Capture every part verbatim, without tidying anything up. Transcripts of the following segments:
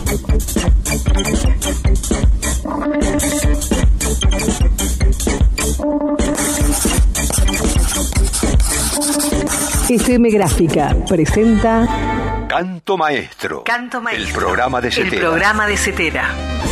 F M Gráfica presenta Canto Maestro. Canto Maestro. El programa de Cetera. El programa de Cetera.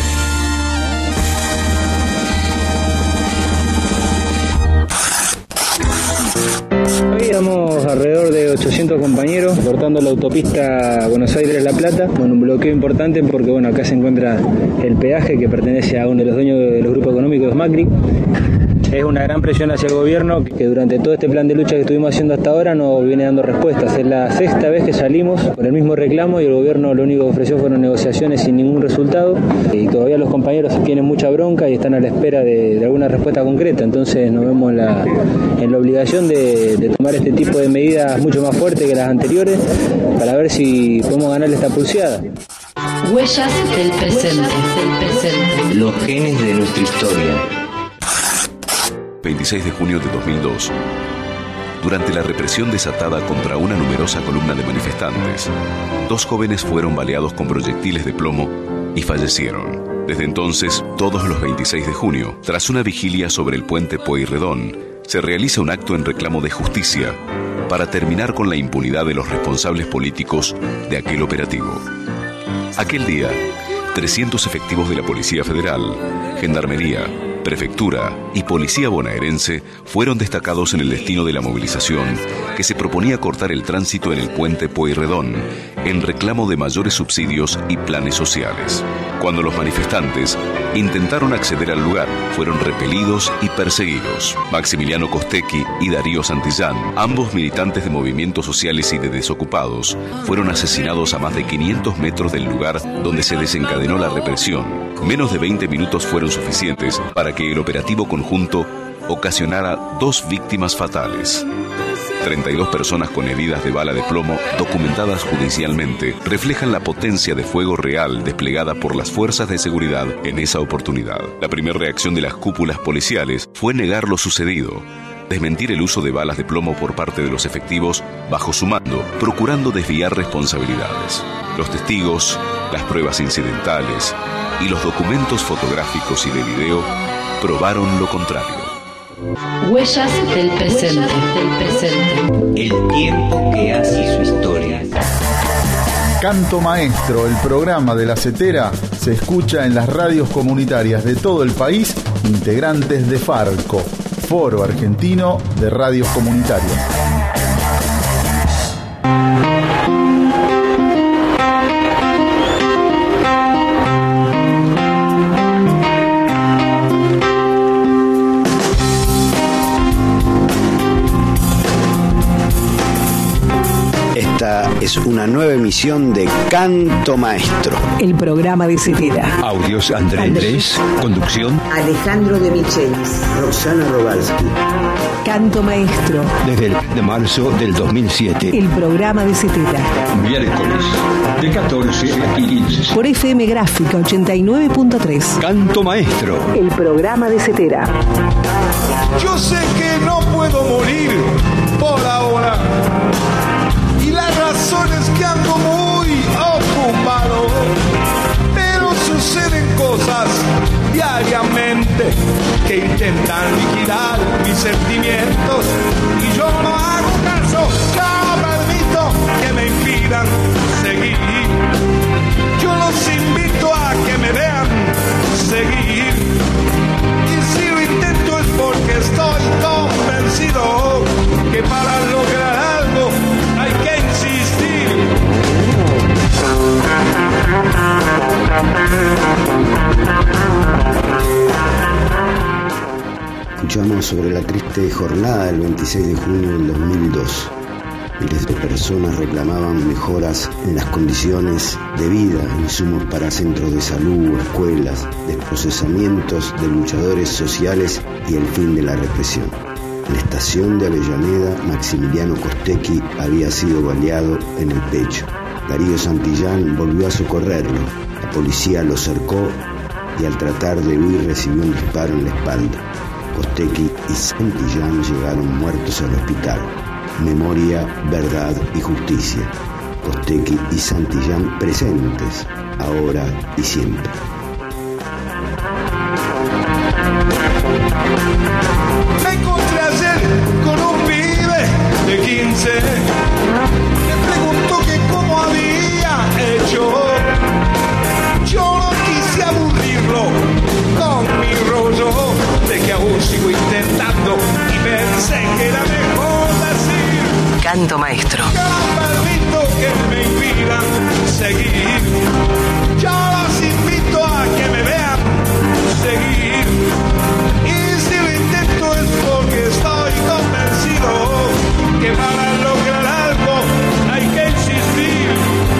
Habíamos alrededor de ochocientos compañeros cortando la autopista Buenos Aires-La Plata, con un bloqueo importante porque bueno, acá se encuentra el peaje que pertenece a uno de los dueños de los grupos económicos, Macri. Es una gran presión hacia el gobierno que durante todo este plan de lucha que estuvimos haciendo hasta ahora no viene dando respuestas. Es la sexta vez que salimos con el mismo reclamo y el gobierno lo único que ofreció fueron negociaciones sin ningún resultado y todavía los compañeros tienen mucha bronca y están a la espera de, de alguna respuesta concreta. Entonces nos vemos en la, en la obligación de, de tomar este tipo de medidas mucho más fuertes que las anteriores para ver si podemos ganarle esta pulseada. Huellas del presente, del presente. Los genes de nuestra historia. veintiséis de junio de dos mil dos. Durante la represión desatada contra una numerosa columna de manifestantes, dos jóvenes fueron baleados con proyectiles de plomo y fallecieron. Desde entonces, todos los veintiséis de junio, tras una vigilia sobre el puente Pueyrredón, se realiza un acto en reclamo de justicia para terminar con la impunidad de los responsables políticos de aquel operativo. Aquel día, trescientos efectivos de la Policía Federal, Gendarmería, Prefectura y Policía Bonaerense fueron destacados en el destino de la movilización que se proponía cortar el tránsito en el puente Pueyrredón en reclamo de mayores subsidios y planes sociales. Cuando los manifestantes intentaron acceder al lugar, fueron repelidos y perseguidos. Maximiliano Costecchi y Darío Santillán, ambos militantes de movimientos sociales y de desocupados, fueron asesinados a más de quinientos metros del lugar donde se desencadenó la represión. Menos de veinte minutos fueron suficientes para que el operativo conjunto ocasionara dos víctimas fatales. treinta y dos personas con heridas de bala de plomo documentadas judicialmente reflejan la potencia de fuego real desplegada por las fuerzas de seguridad en esa oportunidad. La primera reacción de las cúpulas policiales fue negar lo sucedido, desmentir el uso de balas de plomo por parte de los efectivos bajo su mando, procurando desviar responsabilidades. Los testigos, las pruebas incidentales y los documentos fotográficos y de video probaron lo contrario. Huellas del presente, del presente. El tiempo que hace su historia. Canto Maestro, el programa de la Cetera, se escucha en las radios comunitarias de todo el país, integrantes de Farco, Foro Argentino de Radios Comunitarias. Es una nueva emisión de Canto Maestro, el programa de Cetera. Audios Andrés Andrés. Conducción Alejandro de Michelis, Roxana Robalski. Canto Maestro. Desde el de marzo del dos mil siete. El programa de Cetera. Miércoles de catorce a quince. Por F M Gráfica ochenta y nueve punto tres. Canto Maestro. El programa de Cetera. Yo sé que no puedo morir por ahora. Y la razón es que ando muy ocupado, pero suceden cosas diariamente que intentan liquidar mis sentimientos y yo no hago caso, no permito que me impidan seguir. Yo los invito a que me vean seguir y si lo intento es porque estoy convencido que para lograr algo hay que insistir. Escuchamos sobre la triste jornada del veintiséis de junio del dos mil dos. Miles de personas reclamaban mejoras en las condiciones de vida, insumos para centros de salud, escuelas, desprocesamientos de luchadores sociales y el fin de la represión. En la estación de Avellaneda, Maximiliano Costecchi había sido baleado en el pecho. Darío Santillán volvió a socorrerlo. La policía lo cercó y al tratar de huir recibió un disparo en la espalda. Costecchi y Santillán llegaron muertos al hospital. Memoria, verdad y justicia. Costequi y Santillán presentes, ahora y siempre. Me encontré ayer con un pibe de quince. Me preguntó que cómo había hecho. Yo no quise aburrirlo con mi rollo de que aún sigo intentando y pensé que era mejor decir Canto Maestro. que no permito que me impidan seguir. Yo los invito a que me vean seguir. Y si lo intento es porque estoy convencido que para lograr algo hay que insistir.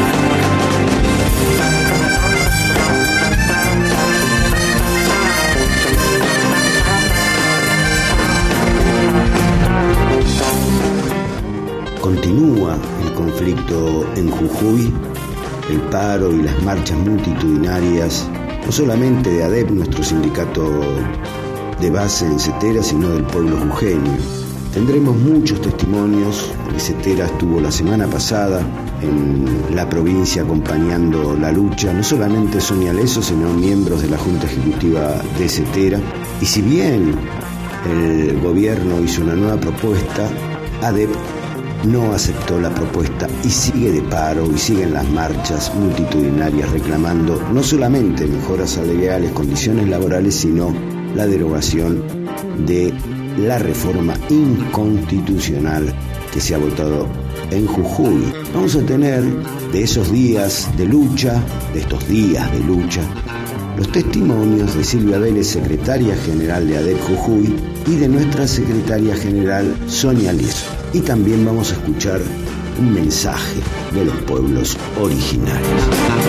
Continúa el conflicto en Jujuy, el paro y las marchas multitudinarias, no solamente de ADEP, nuestro sindicato de base en Cetera, sino del pueblo jujeño. Tendremos muchos testimonios, porque Cetera estuvo la semana pasada en la provincia acompañando la lucha, no solamente Sonia Leso, sino miembros de la Junta Ejecutiva de Cetera. Y si bien el gobierno hizo una nueva propuesta, ADEP no aceptó la propuesta y sigue de paro y siguen las marchas multitudinarias reclamando no solamente mejoras salariales, condiciones laborales, sino la derogación de la reforma inconstitucional que se ha votado en Jujuy. Vamos a tener de esos días de lucha, de estos días de lucha, los testimonios de Silvia Vélez, secretaria general de ADEP Jujuy, y de nuestra secretaria general Sonia Leso. Y también vamos a escuchar un mensaje de los pueblos originarios.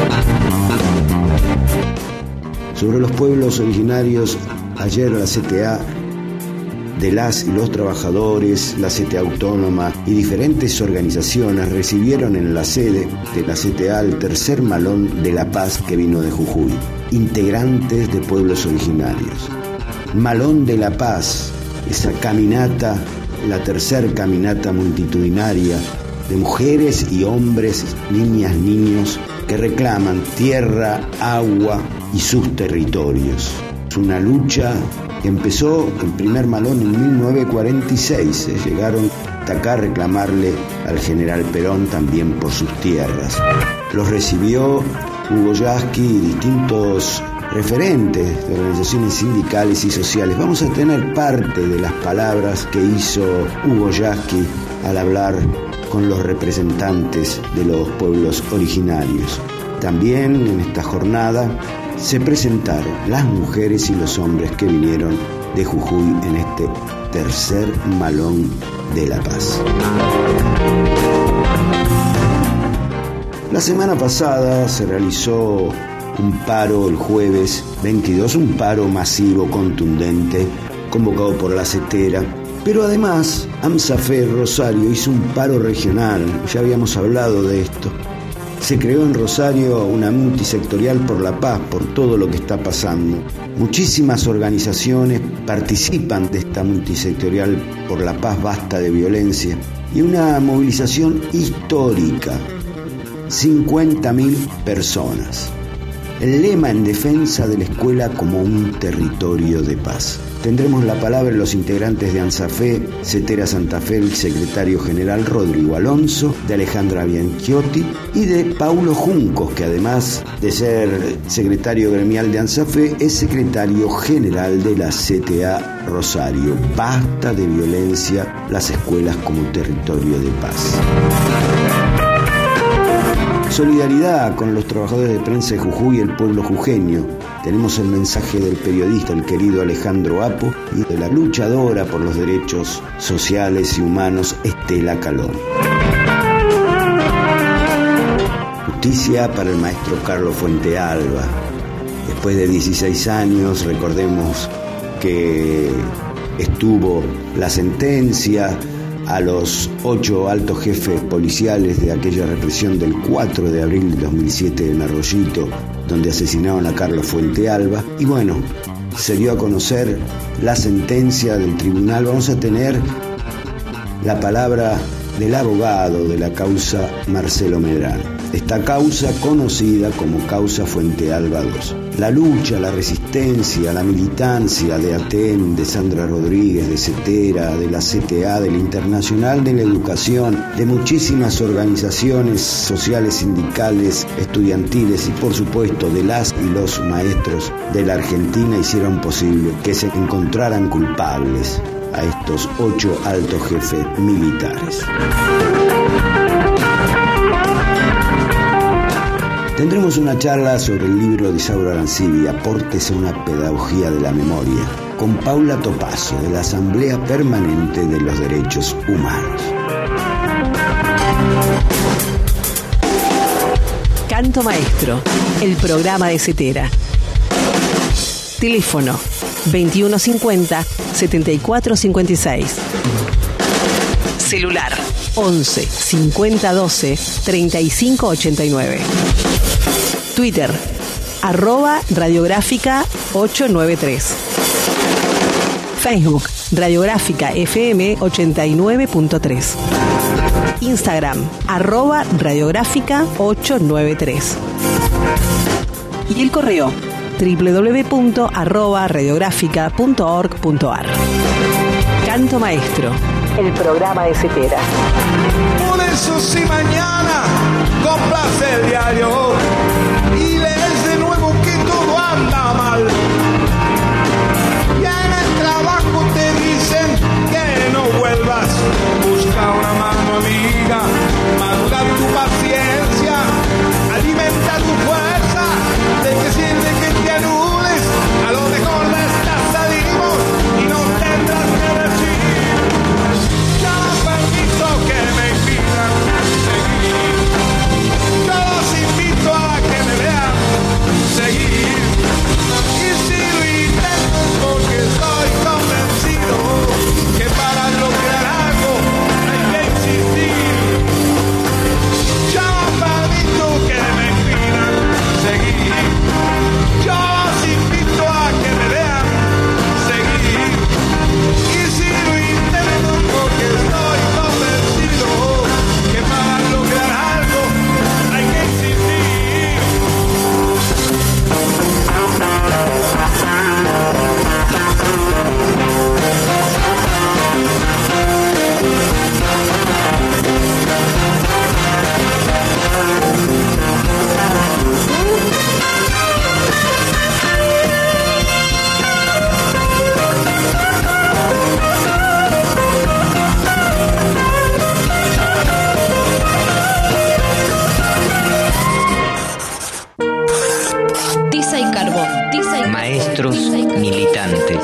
Sobre los pueblos originarios, ayer la C T A de las y los trabajadores, la C T A Autónoma y diferentes organizaciones recibieron en la sede de la C T A el tercer Malón de la Paz que vino de Jujuy, integrantes de pueblos originarios. Malón de la Paz, esa caminata, la tercer caminata multitudinaria de mujeres y hombres, niñas, niños, que reclaman tierra, agua y sus territorios. Es una lucha que empezó el primer Malón en mil novecientos cuarenta y seis. Se llegaron hasta acá a reclamarle al general Perón también por sus tierras. Los recibió Hugo Yasky y distintos referentes de organizaciones sindicales y sociales. Vamos a tener parte de las palabras que hizo Hugo Yasky al hablar con los representantes de los pueblos originarios. También en esta jornada se presentaron las mujeres y los hombres que vinieron de Jujuy en este tercer Malón de la Paz. La semana pasada se realizó un paro el jueves veintidós, un paro masivo, contundente, convocado por la Cetera, pero además AMSAFE Rosario hizo un paro regional, ya habíamos hablado de esto. Se creó en Rosario una multisectorial por la paz, por todo lo que está pasando. Muchísimas organizaciones participan de esta multisectorial por la paz, basta de violencia, y una movilización histórica, cincuenta mil personas. El lema en defensa de la escuela como un territorio de paz. Tendremos la palabra de los integrantes de ANSAFE, Cetera Santa Fe, el secretario general Rodrigo Alonso, de Alejandra Bianchiotti y de Paulo Juncos, que además de ser secretario gremial de ANSAFE, es secretario general de la C T A Rosario. Basta de violencia, las escuelas como territorio de paz. Solidaridad con los trabajadores de prensa de Jujuy y el pueblo jujeño. Tenemos el mensaje del periodista, el querido Alejandro Apo, y de la luchadora por los derechos sociales y humanos, Estela Calón. Justicia para el maestro Carlos Fuentealba. Después de dieciséis años, recordemos que estuvo la sentencia a los ocho altos jefes policiales de aquella represión del cuatro de abril de dos mil siete en Arroyito, donde asesinaron a Carlos Fuentealba. Y bueno, se dio a conocer la sentencia del tribunal. Vamos a tener la palabra del abogado de la causa Marcelo Medrano. Esta causa conocida como causa Fuente Alba dos. La lucha, la resistencia, la militancia de ATEN, de Sandra Rodríguez, de CETERA, de la C T A, del Internacional de la Educación, de muchísimas organizaciones sociales, sindicales, estudiantiles y por supuesto de las y los maestros de la Argentina hicieron posible que se encontraran culpables a estos ocho altos jefes militares. Tendremos una charla sobre el libro de Isauro Arancibia, Aportes a una pedagogía de la memoria, con Paula Topasso, de la Asamblea Permanente de los Derechos Humanos. Canto Maestro, el programa de CETERA. Teléfono veintiuno cincuenta, setenta y cuatro cincuenta y seis. Celular once, cincuenta doce, treinta y cinco ochenta y nueve. Twitter, arroba radiográfica ochocientos noventa y tres. Facebook, Radiográfica F M ochenta y nueve punto tres. Instagram, arroba radiográfica ochocientos noventa y tres. Y el correo, doble u doble u doble u punto arroba radiográfica punto org punto a r. Canto Maestro, el programa de CETERA. Por eso si mañana compras el diario y lees de nuevo que todo anda mal, ya en el trabajo te dicen que no vuelvas, busca una mano amiga, madura tu paciencia, alimenta tu fuerza, de que sirve que te anules, a lo mejor de estas salimos y no tendrás que decir, ya no permito que me impidan seguir, yo los invito a que me vean seguir, y si lo intento es porque estoy convencido que para lograr algo hay que insistir, yo no permito que me impidan seguir, yo los invito a que me vean seguir, y si lo intento es porque estoy convencido que para lograr algo hay que insistir. Tiza y carbón. Tiza y carbón. Maestros Tiza y carbón. militantes.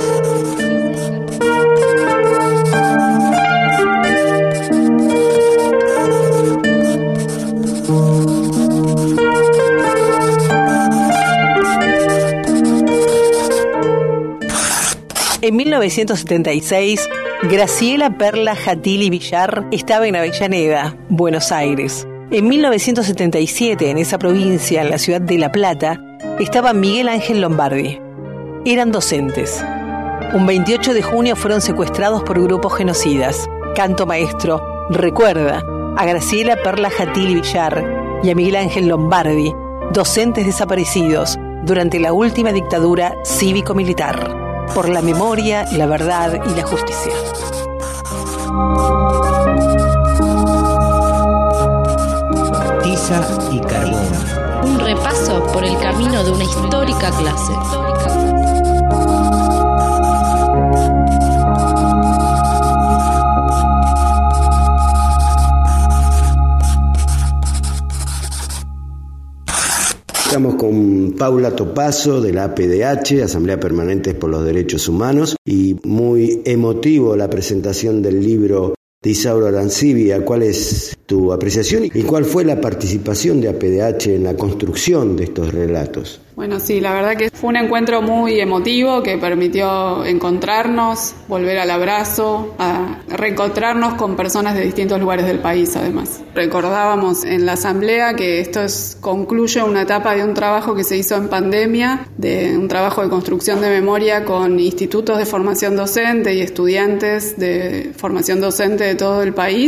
En mil novecientos setenta y seis, Graciela Perla Jatili Villar estaba en Avellaneda, Buenos Aires. En mil novecientos setenta y siete, en esa provincia, en la ciudad de La Plata, estaba Miguel Ángel Lombardi. Eran docentes. Un veintiocho de junio fueron secuestrados por grupos genocidas. Canto Maestro recuerda a Graciela Perla Jatili Villar y a Miguel Ángel Lombardi, docentes desaparecidos durante la última dictadura cívico-militar. Por la memoria, la verdad y la justicia. Tiza y carbón. Un repaso por el camino de una histórica clase. Estamos con Paula Topasso de la A P D H, Asamblea Permanente por los Derechos Humanos, y muy emotivo la presentación del libro de Isauro Arancibia. ¿Cuál es tu apreciación y cuál fue la participación de A P D H en la construcción de estos relatos? Bueno, sí, la verdad que fue un encuentro muy emotivo que permitió encontrarnos, volver al abrazo, a reencontrarnos con personas de distintos lugares del país, además. Recordábamos en la asamblea que esto es, concluye una etapa de un trabajo que se hizo en pandemia, de un trabajo de construcción de memoria con institutos de formación docente y estudiantes de formación docente de todo el país,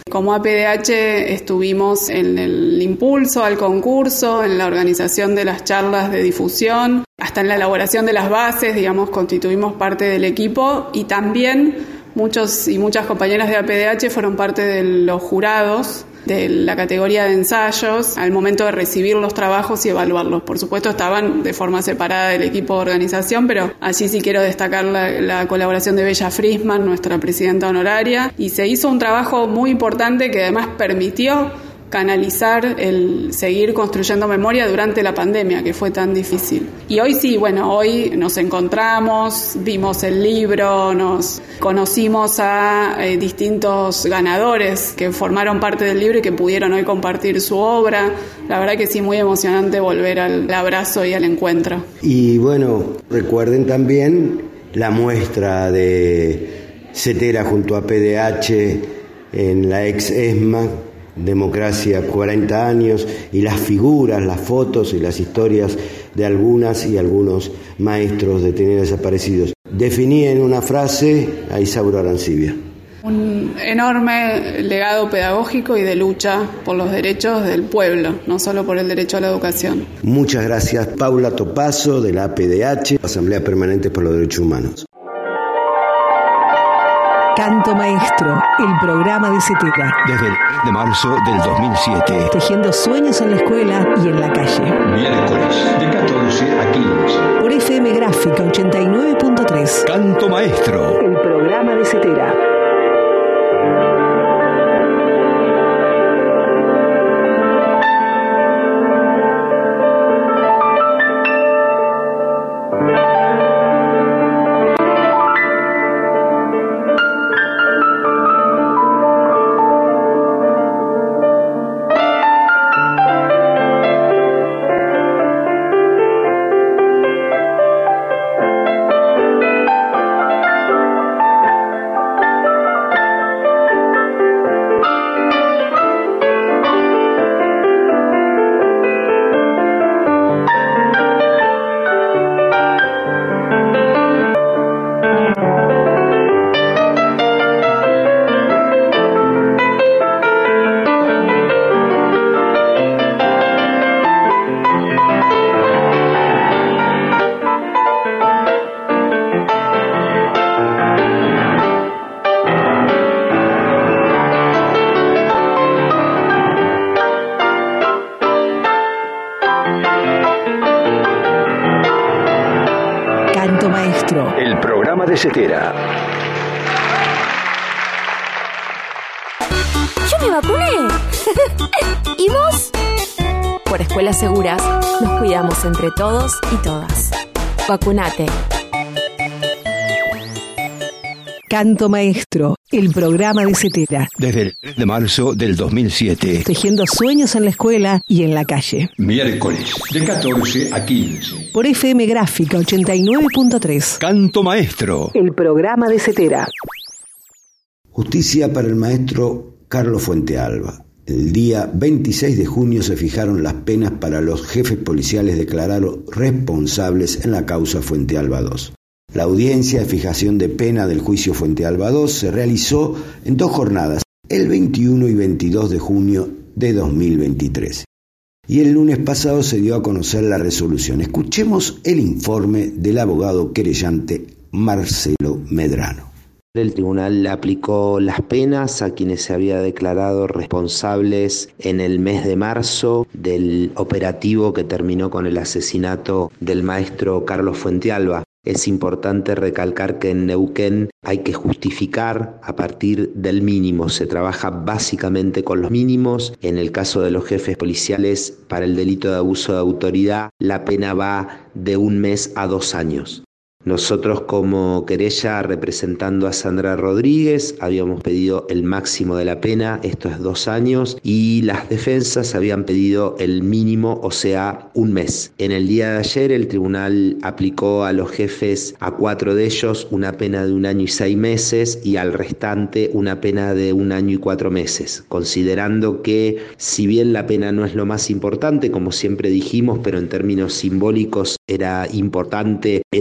Como A P D H estuvimos en el impulso al concurso, en la organización de las charlas de difusión, hasta en la elaboración de las bases, digamos, constituimos parte del equipo y también muchos y muchas compañeras de A P D H fueron parte de los jurados de la categoría de ensayos al momento de recibir los trabajos y evaluarlos. Por supuesto estaban de forma separada del equipo de organización, pero allí sí quiero destacar la, la colaboración de Bella Frisman, nuestra presidenta honoraria, y se hizo un trabajo muy importante que además permitió canalizar el seguir construyendo memoria durante la pandemia, que fue tan difícil. Y hoy sí, bueno, hoy nos encontramos, vimos el libro, nos conocimos a eh, distintos ganadores que formaron parte del libro y que pudieron hoy compartir su obra. La verdad que sí, muy emocionante volver al abrazo y al encuentro. Y bueno, recuerden también la muestra de Cetera junto a P D H en la ex ESMA, Democracia cuarenta años, y las figuras, las fotos y las historias de algunas y algunos maestros detenidos desaparecidos. Definí en una frase a Isauro Arancibia. Un enorme legado pedagógico y de lucha por los derechos del pueblo, no solo por el derecho a la educación. Muchas gracias, Paula Topazo, de la A P D H, Asamblea Permanente por los Derechos Humanos. Canto Maestro, el programa de Cetera. Desde el tres de marzo del dos mil siete. Tejiendo sueños en la escuela y en la calle. Miércoles, de catorce a quince. Por F M Gráfica ochenta y nueve punto tres. Canto Maestro. El programa de Cetera. Cetera. Yo me vacuné. ¿Y vos? Por Escuelas Seguras nos cuidamos entre todos y todas. Vacunate. Canto Maestro, el programa de Cetera. Desde el tres de marzo del dos mil siete. Tejiendo sueños en la escuela y en la calle. Miércoles, de catorce a quince. Por F M Gráfica ochenta y nueve punto tres. Canto Maestro. El programa de Cetera. Justicia para el maestro Carlos Fuentealba. El día veintiséis de junio se fijaron las penas para los jefes policiales declarados responsables en la causa Fuentealba dos. La audiencia de fijación de pena del juicio Fuentealba dos se realizó en dos jornadas, el veintiuno y veintidós de junio de dos mil veintitrés. Y el lunes pasado se dio a conocer la resolución. Escuchemos el informe del abogado querellante Marcelo Medrano. El tribunal aplicó las penas a quienes se había declarado responsables en el mes de marzo del operativo que terminó con el asesinato del maestro Carlos Fuentealba. Es importante recalcar que en Neuquén hay que justificar a partir del mínimo. Se trabaja básicamente con los mínimos. En el caso de los jefes policiales, para el delito de abuso de autoridad, la pena va de un mes a dos años. Nosotros como querella representando a Sandra Rodríguez habíamos pedido el máximo de la pena, esto es dos años, y las defensas habían pedido el mínimo, o sea, un mes. En el día de ayer el tribunal aplicó a los jefes, a cuatro de ellos, una pena de un año y seis meses y al restante una pena de un año y cuatro meses, considerando que si bien la pena no es lo más importante, como siempre dijimos, pero en términos simbólicos era importante el causal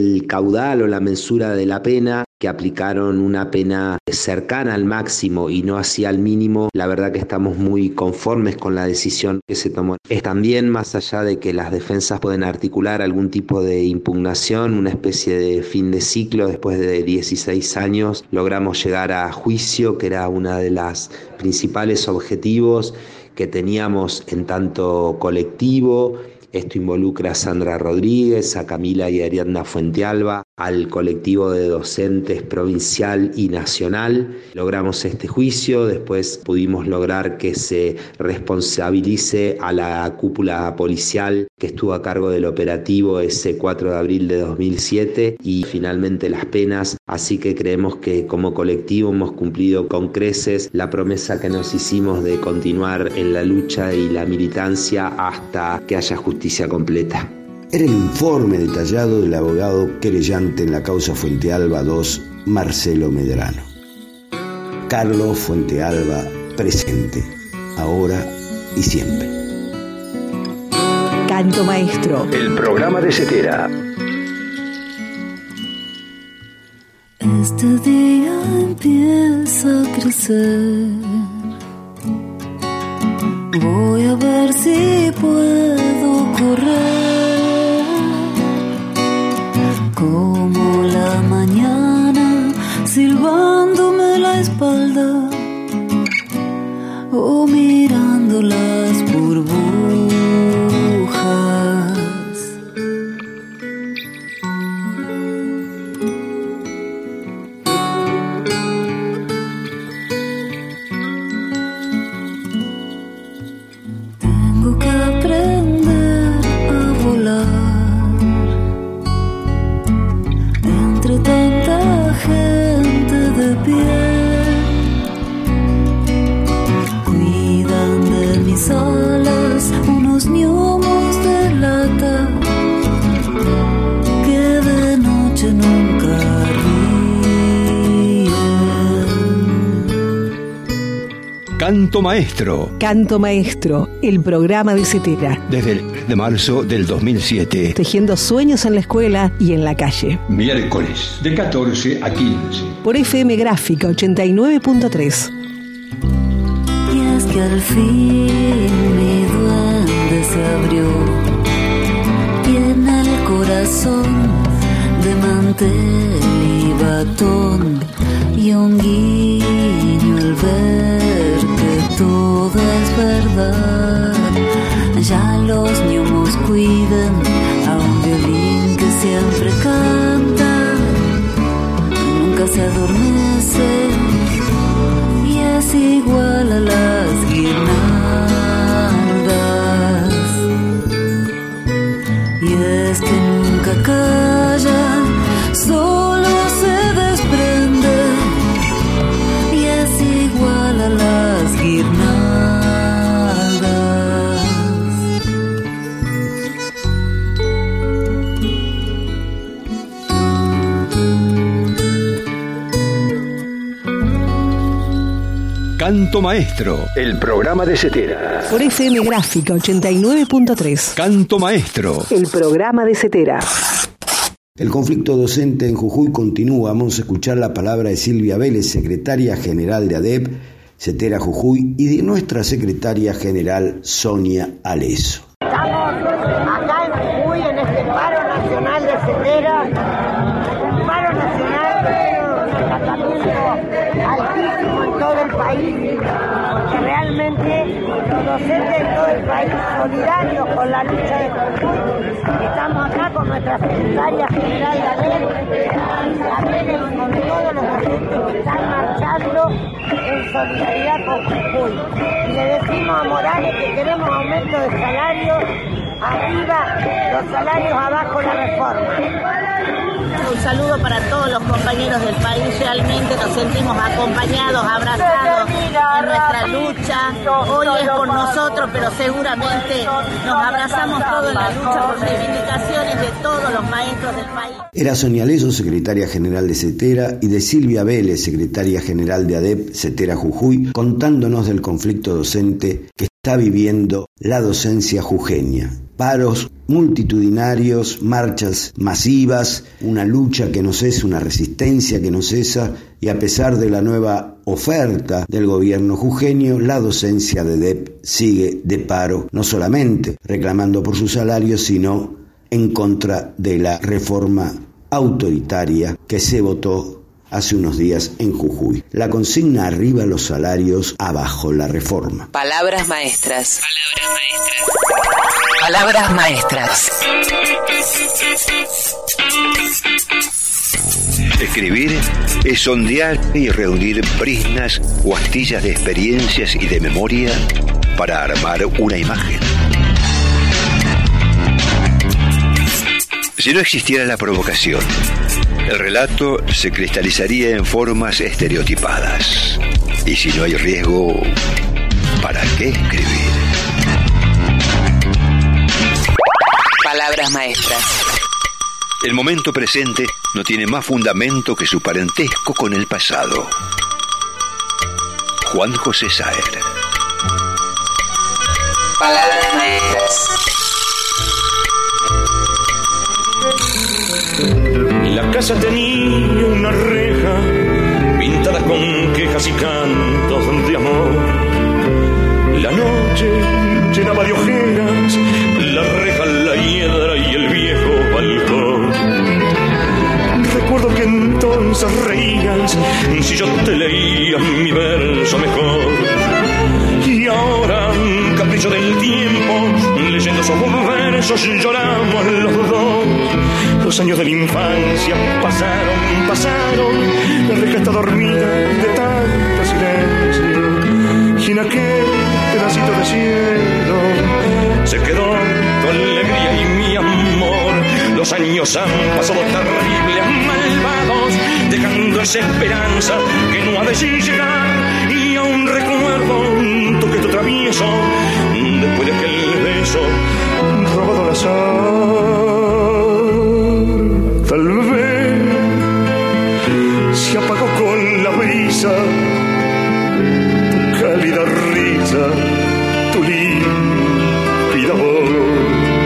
caudal o la mensura de la pena, que aplicaron una pena cercana al máximo y no hacia el mínimo. La verdad que estamos muy conformes con la decisión que se tomó. Es también, más allá de que las defensas pueden articular algún tipo de impugnación, una especie de fin de ciclo. Después de dieciséis años logramos llegar a juicio, que era uno de los principales objetivos que teníamos en tanto colectivo. Esto involucra a Sandra Rodríguez, a Camila y Ariadna Fuentealba, al colectivo de docentes provincial y nacional. Logramos este juicio, después pudimos lograr que se responsabilice a la cúpula policial que estuvo a cargo del operativo ese cuatro de abril de dos mil siete y finalmente las penas. Así que creemos que como colectivo hemos cumplido con creces la promesa que nos hicimos de continuar en la lucha y la militancia hasta que haya justicia completa. Era el informe detallado del abogado querellante en la causa Fuentealba dos, Marcelo Medrano. Carlos Fuentealba presente, ahora y siempre. Canto Maestro. El programa de Cetera. Este día empieza a crecer. Voy a ver si puedo correr como la mañana, silbándome la espalda o mirando las burbujas. Tengo que aprender a volar entre tanta gente de pie. Cuidan de mis alas unos gnomos de lata que de noche nunca ríen. Canto Maestro. Canto Maestro, el programa de Cetera. Desde el tres de marzo del dos mil siete. Tejiendo sueños en la escuela y en la calle. Miércoles, de catorce a quince. Por F M Gráfica ochenta y nueve punto tres. Y es que al fin mi duende se abrió y en el corazón de mantel y batón y un guiño al ver que todo es verdad. Ya los gnomos cuidan a un violín que siempre canta, nunca se adormece y es igual a las guirnaldas. Y es que nunca calla, solo se desprende y es igual a las guirnaldas. Canto Maestro. El programa de Cetera. Por F M Gráfica ochenta y nueve punto tres. Canto Maestro. El programa de Cetera. El conflicto docente en Jujuy continúa. Vamos a escuchar la palabra de Silvia Vélez, secretaria general de A D E P, Cetera Jujuy, y de nuestra secretaria general, Sonia Aleso. Estamos acá en Jujuy, en este paro nacional de Cetera, un paro nacional que tiene un tratamiento altísimo en todo el país, porque realmente los docentes en todo el país solidarios con la lucha de Jujuy. Estamos acá con nuestra secretaria general de A D E P, también con todos los docentes que están marchando en solidaridad con Jujuy. Y le decimos a Morales que queremos aumento de salario, arriba los salarios, abajo la reforma. Un saludo para todos los compañeros del país, realmente nos sentimos acompañados, abrazados en nuestra lucha. Hoy es por nosotros, pero seguramente nos abrazamos todos en la lucha por reivindicaciones de todos los maestros del país. Era Sonia Aleso, secretaria general de Cetera, y de Silvia Vélez, secretaria general de A D E P, Cetera Jujuy, contándonos del conflicto docente que está viviendo la docencia jujeña. paros multitudinarios, marchas masivas, una lucha que no cesa, una resistencia que no cesa, y a pesar de la nueva oferta del gobierno jujeño, la docencia de D E P sigue de paro, no solamente reclamando por sus salarios, sino en contra de la reforma autoritaria que se votó hace unos días en Jujuy. La consigna: arriba los salarios, abajo la reforma. Palabras maestras. Palabras maestras. Escribir es sondear y reunir briznas o astillas de experiencias y de memoria para armar una imagen. Si no existiera la provocación, el relato se cristalizaría en formas estereotipadas. Y si no hay riesgo, ¿para qué escribir? Palabras maestras. El momento presente no tiene más fundamento que su parentesco con el pasado. Juan José Saer. Palabras maestras. La casa tenía una reja pintada con quejas y cantos de amor. La noche llenaba de ojeras la reja, la hiedra y el viejo balcón. Recuerdo que entonces reías si yo te leía mi verso mejor. Y ahora, capricho del tiempo, leyendo esos versos lloramos los dos. Los años de la infancia pasaron, pasaron, la reja está dormida de tanto silencio. Y en aquel pedacito de cielo se quedó tu alegría y mi amor. Los años han pasado terribles, malvados, dejando esa esperanza que no ha de llegar. Y aún recuerdo un toquete travieso después de aquel beso robado al azar. Tal vez se apagó con la brisa tu cálida risa, tu límpida voz.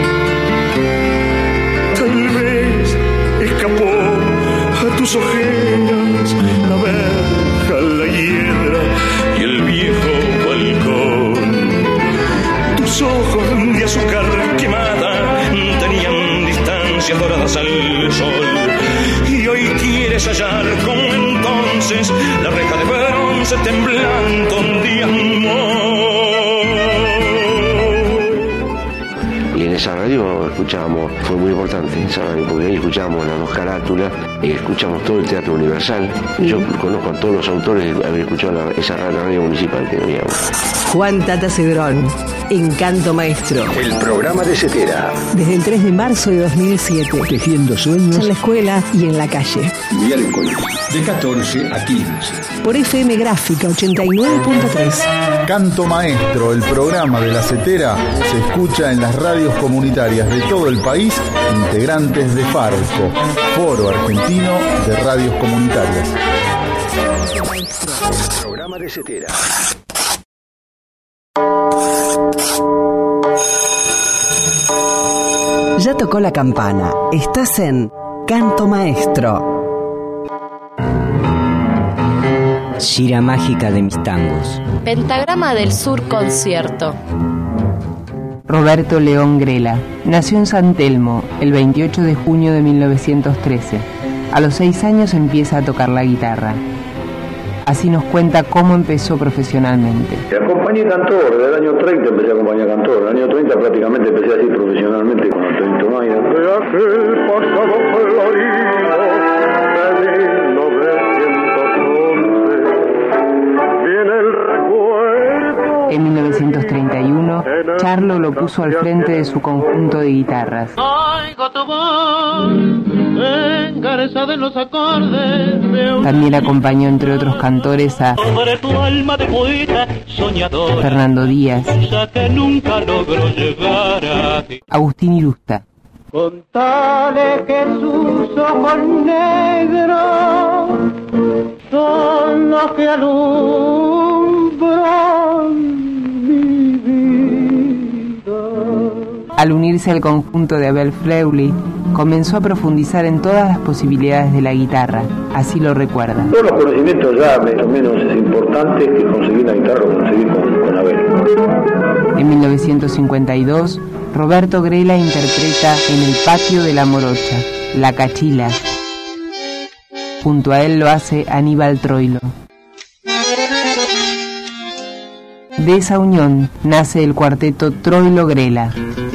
Tal vez escapó a tus ojeras la verja, la hiedra y el viejo balcón. Tus ojos de azúcar quemada tenían distancias doradas al sol. Y hoy quieres hallar como entonces la reja de bronce temblando de amor. Y en esa radio escuchábamos, fue muy importante esa radio, porque ahí escuchábamos las dos carátulas, y escuchamos todo el Teatro Universal. Yo conozco a todos los autores de haber escuchado la, esa radio municipal que veíamos. Juan Tata Cedrón, Encanto Maestro. El programa de Cetera. Desde el tres de marzo de dos mil siete. Tejiendo sueños. En la escuela y en la calle. Miércoles, de catorce a quince. Por F M Gráfica ochenta y nueve punto tres. Canto Maestro, el programa de la Cetera, se escucha en las radios comunitarias de todo el país, integrantes de Farco, Foro Argentino de Radios Comunitarias. El programa de Cetera. Ya tocó la campana. Estás en Canto Maestro. Shira mágica de mis tangos. Pentagrama del Sur concierto. Roberto León Grela nació en San Telmo el veintiocho de junio de mil novecientos trece. A los seis años empieza a tocar la guitarra. Así nos cuenta cómo empezó profesionalmente. Acompañé cantor, desde el año treinta empecé a acompañar cantor. En el año treinta prácticamente empecé así profesionalmente con Antonio Maya. De aquel pasado florido de mil novecientos once viene el recuerdo. En mil novecientos treinta y uno, Charlo lo puso al frente de su conjunto de guitarras. También acompañó, entre otros cantores, a Fernando Díaz, Agustín Irusta. Contale que sus ojos negros son los que alumbran mi vida. Al unirse al conjunto de Abel Fleury, comenzó a profundizar en todas las posibilidades de la guitarra, así lo recuerda. Todos los conocimientos ya más o menos importantes que conseguí en la guitarra, lo conseguí con, con Abel. En mil novecientos cincuenta y dos, Roberto Grela interpreta En el patio de la morocha, La Cachila. Junto a él lo hace Aníbal Troilo. De esa unión nace el cuarteto Troilo-Grela.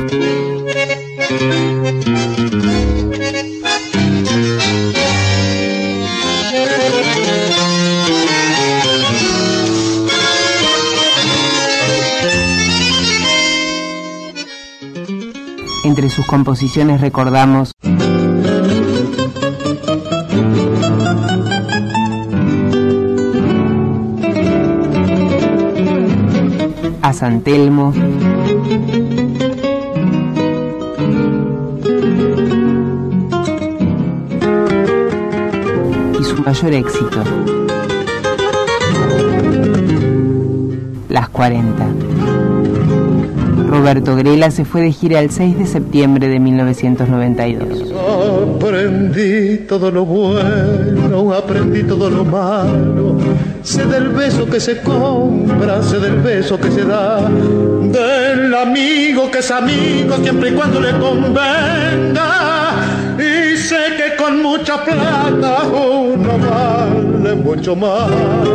Entre sus composiciones recordamos a San Telmo, y su mayor éxito, Las cuarenta. Roberto Grela se fue de gira el seis de septiembre de mil novecientos noventa y dos. Aprendí todo lo bueno, aprendí todo lo malo. Sé del beso que se compra, sé del beso que se da, del amigo que es amigo siempre y cuando le convenga. Y sé que con mucha plata uno vale mucho más.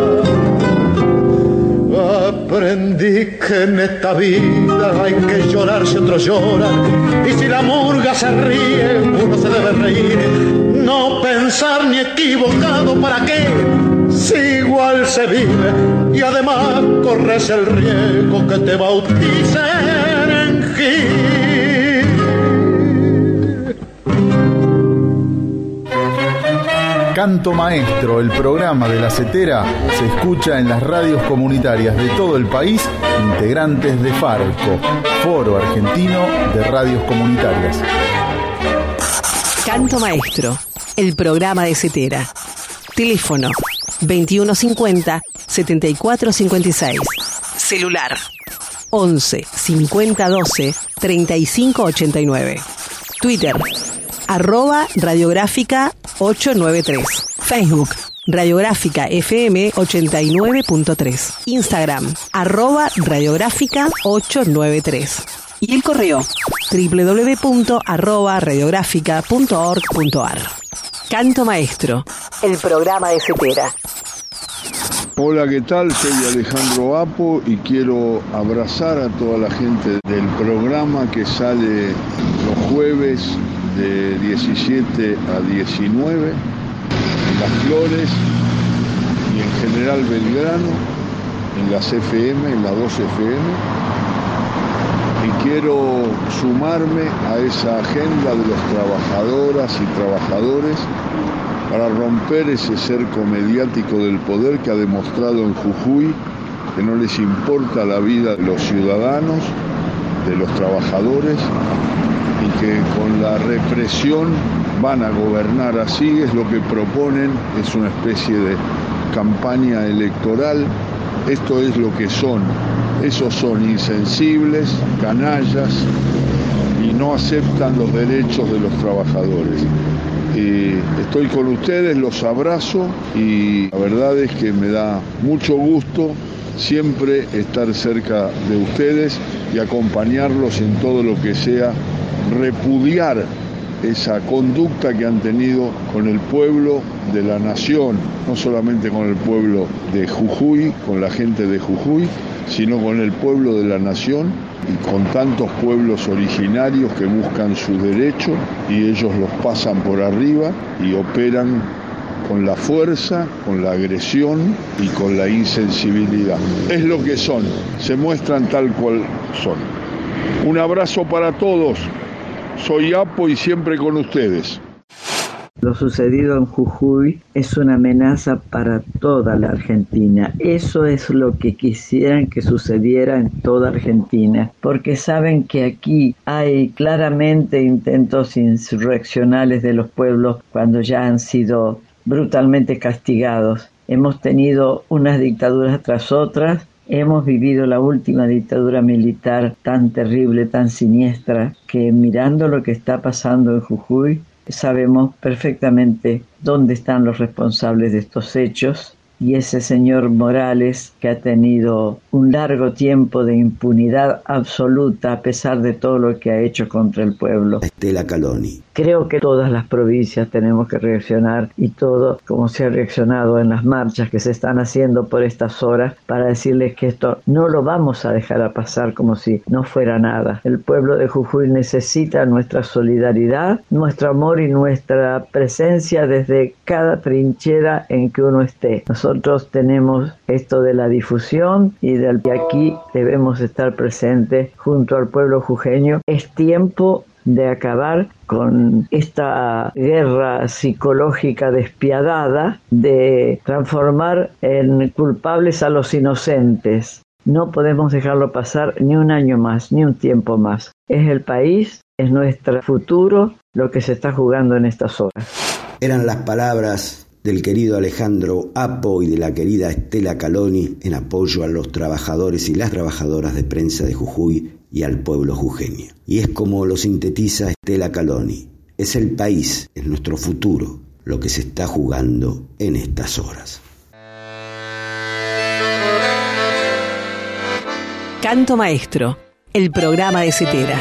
Aprendí que en esta vida hay que llorar si otros lloran, y si la murga se ríe, uno se debe reír. No pensar ni equivocado, ¿para qué? Si igual se vive, y además corres el riesgo que te bauticen en Gil. Canto Maestro, el programa de La Setera, se escucha en las radios comunitarias de todo el país, integrantes de Farco, Foro Argentino de Radios Comunitarias. Canto Maestro, el programa de Setera. Teléfono veintiuno cincuenta, setenta y cuatro cincuenta y seis. Celular once, cincuenta doce, treinta y cinco ochenta y nueve. Twitter arroba radiográfica ochocientos noventa y tres. Facebook Radiográfica F M ochenta y nueve punto tres. Instagram arroba radiográfica ochocientos noventa y tres. Y el correo doble u doble u doble u punto arroba radiográfica punto org punto a r. Canto Maestro, el programa de Setera. Hola, ¿qué tal? Soy Alejandro Apo y quiero abrazar a toda la gente del programa que sale los jueves de diecisiete a diecinueve en Las Flores y en General Belgrano, en las F M, en las dos F M. Y quiero sumarme a esa agenda de los trabajadoras y trabajadores para romper ese cerco mediático del poder que ha demostrado en Jujuy que no les importa la vida de los ciudadanos, de los trabajadores, y que con la represión van a gobernar así. Es lo que proponen, es una especie de campaña electoral. Esto es lo que son. Esos son insensibles, canallas, y no aceptan los derechos de los trabajadores. Eh, estoy con ustedes, los abrazo, y la verdad es que me da mucho gusto siempre estar cerca de ustedes y acompañarlos en todo lo que sea repudiar esa conducta que han tenido con el pueblo de la nación, no solamente con el pueblo de Jujuy, con la gente de Jujuy, sino con el pueblo de la nación y con tantos pueblos originarios que buscan su derecho y ellos los pasan por arriba y operan con la fuerza, con la agresión y con la insensibilidad. Es lo que son, se muestran tal cual son. Un abrazo para todos. Soy Apo y siempre con ustedes. Lo sucedido en Jujuy es una amenaza para toda la Argentina. Eso es lo que quisieran que sucediera en toda Argentina, porque saben que aquí hay claramente intentos insurreccionales de los pueblos cuando ya han sido brutalmente castigados. Hemos tenido unas dictaduras tras otras Hemos vivido la última dictadura militar tan terrible, tan siniestra, que mirando lo que está pasando en Jujuy, sabemos perfectamente dónde están los responsables de estos hechos. Y ese señor Morales, que ha tenido un largo tiempo de impunidad absoluta a pesar de todo lo que ha hecho contra el pueblo. Estela Caloni. Creo que todas las provincias tenemos que reaccionar, y todo como se ha reaccionado en las marchas que se están haciendo por estas horas, para decirles que esto no lo vamos a dejar a pasar como si no fuera nada. El pueblo de Jujuy necesita nuestra solidaridad, nuestro amor y nuestra presencia desde cada trinchera en que uno esté. Nosotros tenemos esto de la difusión y del que aquí debemos estar presentes junto al pueblo jujeño. Es tiempo de acabar con esta guerra psicológica despiadada, de transformar en culpables a los inocentes. No podemos dejarlo pasar ni un año más, ni un tiempo más. Es el país, es nuestro futuro lo que se está jugando en estas horas. Eran las palabras del querido Alejandro Apo y de la querida Estela Caloni en apoyo a los trabajadores y las trabajadoras de prensa de Jujuy y al pueblo jujeño. Y es como lo sintetiza Estela Caloni: es el país, es nuestro futuro, lo que se está jugando en estas horas. Canto Maestro, el programa de Cetera.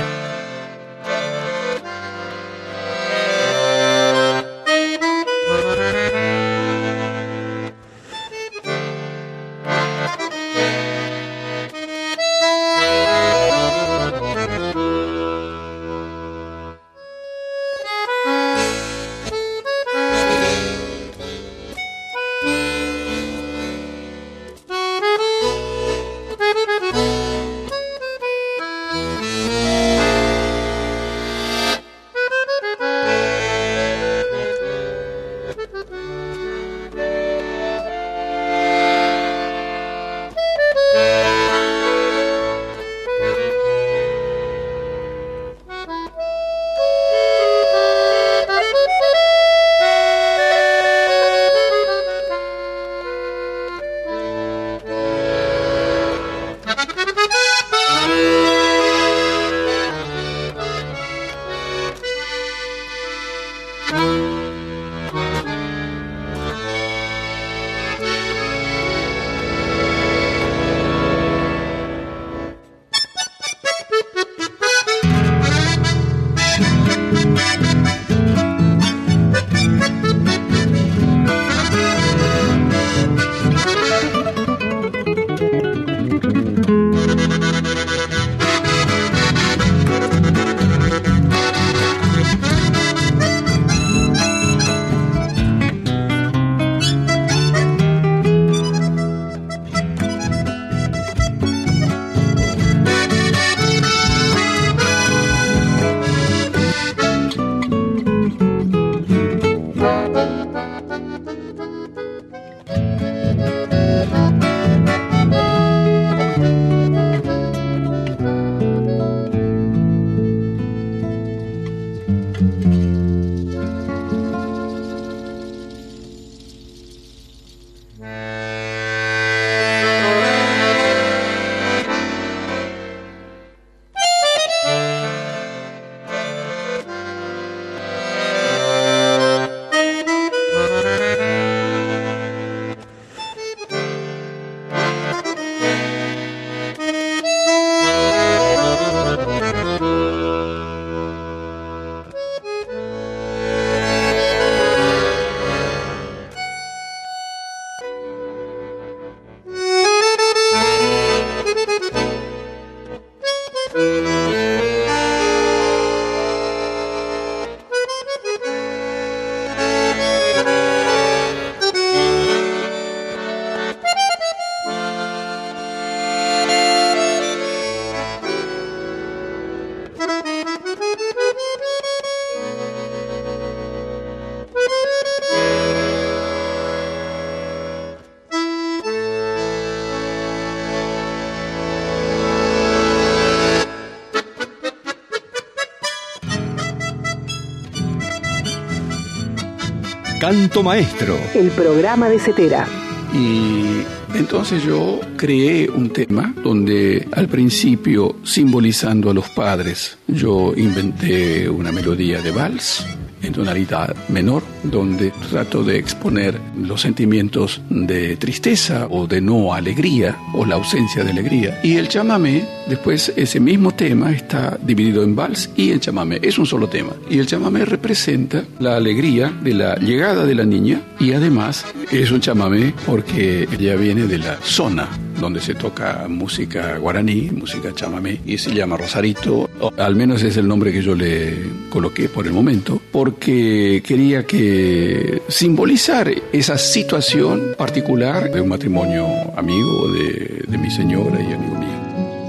Canto Maestro, el programa de Cetera. Y Entonces yo creé un tema donde al principio, simbolizando a los padres, yo inventé una melodía de vals en tonalidad menor, donde trato de exponer los sentimientos de tristeza o de no alegría o la ausencia de alegría. Y el chamamé, después ese mismo tema está dividido en vals y en chamamé, es un solo tema. Y el chamamé representa la alegría de la llegada de la niña y además es un chamamé porque ella viene de la zona donde se toca música guaraní, música chamamé, y se llama Rosarito, o al menos es el nombre que yo le coloqué por el momento, porque quería que simbolizar esa situación particular de un matrimonio amigo de, de mi señora y amigo mío.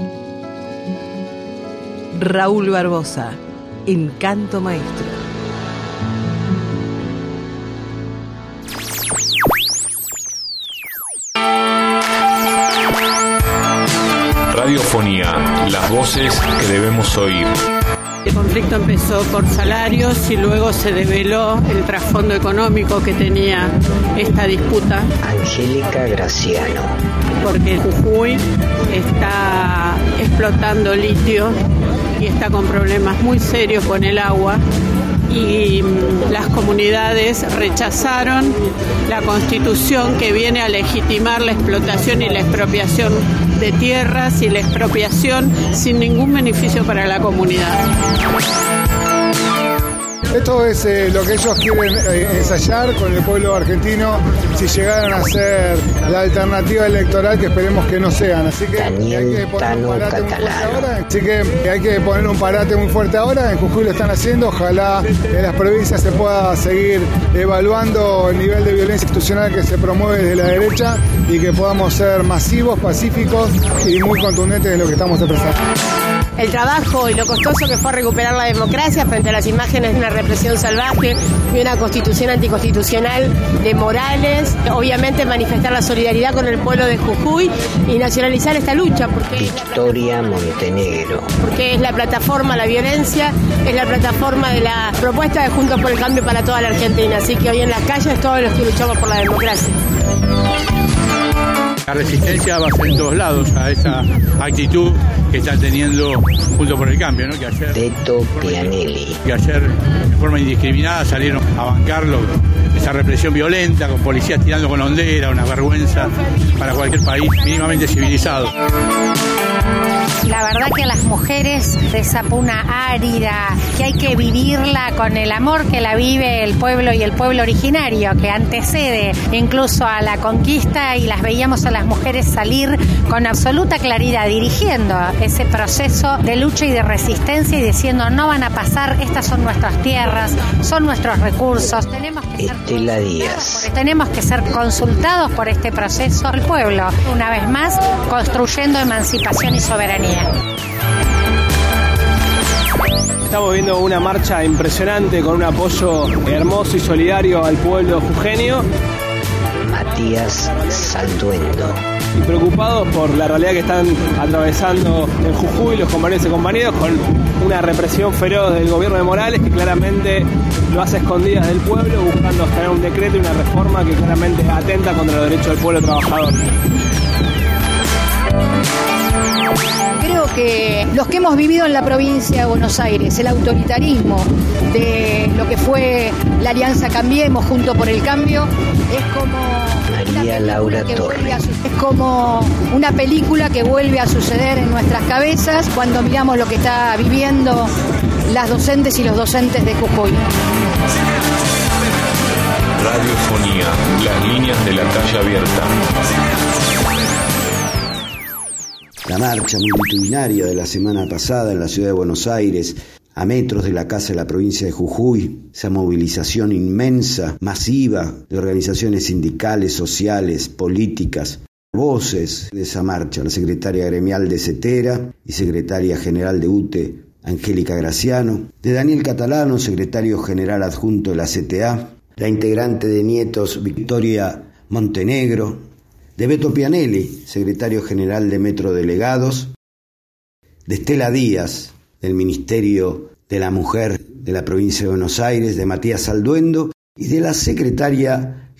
Raúl Barbosa, en Canto Maestro. Radiofonía, las voces que debemos oír. El conflicto empezó por salarios y luego se develó el trasfondo económico que tenía esta disputa. Angélica Graciano. Porque Jujuy está explotando litio y está con problemas muy serios con el agua. Y las comunidades rechazaron la Constitución que viene a legitimar la explotación y la expropiación de tierras y la expropiación sin ningún beneficio para la comunidad. Esto es eh, lo que ellos quieren eh, ensayar con el pueblo argentino si llegaran a ser la alternativa electoral, que esperemos que no sean. Así que Daniel hay que poner un parate Catalano. muy fuerte ahora. Así que hay que poner un parate muy fuerte ahora. En Jujuy lo están haciendo. Ojalá en las provincias se pueda seguir evaluando el nivel de violencia institucional que se promueve desde la derecha y que podamos ser masivos, pacíficos y muy contundentes en lo que estamos expresando. El trabajo y lo costoso que fue recuperar la democracia frente a las imágenes de una represión salvaje y una constitución anticonstitucional de Morales. Obviamente manifestar la solidaridad con el pueblo de Jujuy y nacionalizar esta lucha. Porque Victoria Montenegro. Porque es la plataforma, la violencia, es la plataforma de la propuesta de Juntos por el Cambio para toda la Argentina. Así que hoy en las calles todos los que luchamos por la democracia. La resistencia va a ser en todos lados a esa actitud que está teniendo Juntos por el Cambio, ¿no? Que ayer, Teto Pianelli. Que ayer de forma indiscriminada salieron a bancarlo, esa represión violenta con policías tirando con hondera, una vergüenza para cualquier país mínimamente civilizado. La verdad que a las mujeres de esa puna árida, que hay que vivirla con el amor que la vive el pueblo y el pueblo originario, que antecede incluso a la conquista, y las veíamos a las mujeres salir con absoluta claridad, dirigiendo ese proceso de lucha y de resistencia y diciendo no van a pasar, estas son nuestras tierras, son nuestros recursos, tenemos que ser Estela Díaz. Tenemos que ser consultados por este proceso el pueblo, una vez más construyendo emancipación y soberanía. Estamos viendo una marcha impresionante con un apoyo hermoso y solidario al pueblo jujeño. Matías Salduendo. Y preocupados por la realidad que están atravesando en Jujuy los compañeros y compañeros con una represión feroz del gobierno de Morales que claramente lo hace escondidas del pueblo, buscando obtener un decreto y una reforma que claramente atenta contra los derechos del pueblo trabajador. Creo que los que hemos vivido en la provincia de Buenos Aires, el autoritarismo de lo que fue la Alianza Cambiemos, Junto por el Cambio, es como María Laura Torres. Es como una película que vuelve a suceder en nuestras cabezas cuando miramos lo que está viviendo las docentes y los docentes de Jujuy. Radiofonía, las líneas de la calle abierta. La marcha multitudinaria de la semana pasada en la ciudad de Buenos Aires, a metros de la casa de la provincia de Jujuy, esa movilización inmensa, masiva, de organizaciones sindicales, sociales, políticas. Voces de esa marcha, la secretaria gremial de CETERA y secretaria general de U T E, Angélica Graciano, de Daniel Catalano, secretario general adjunto de la C T A, la integrante de Nietos, Victoria Montenegro, de Beto Pianelli, secretario general de Metro Delegados, de Estela Díaz, del Ministerio de la Mujer de la provincia de Buenos Aires, de Matías Salduendo, y de la secretaria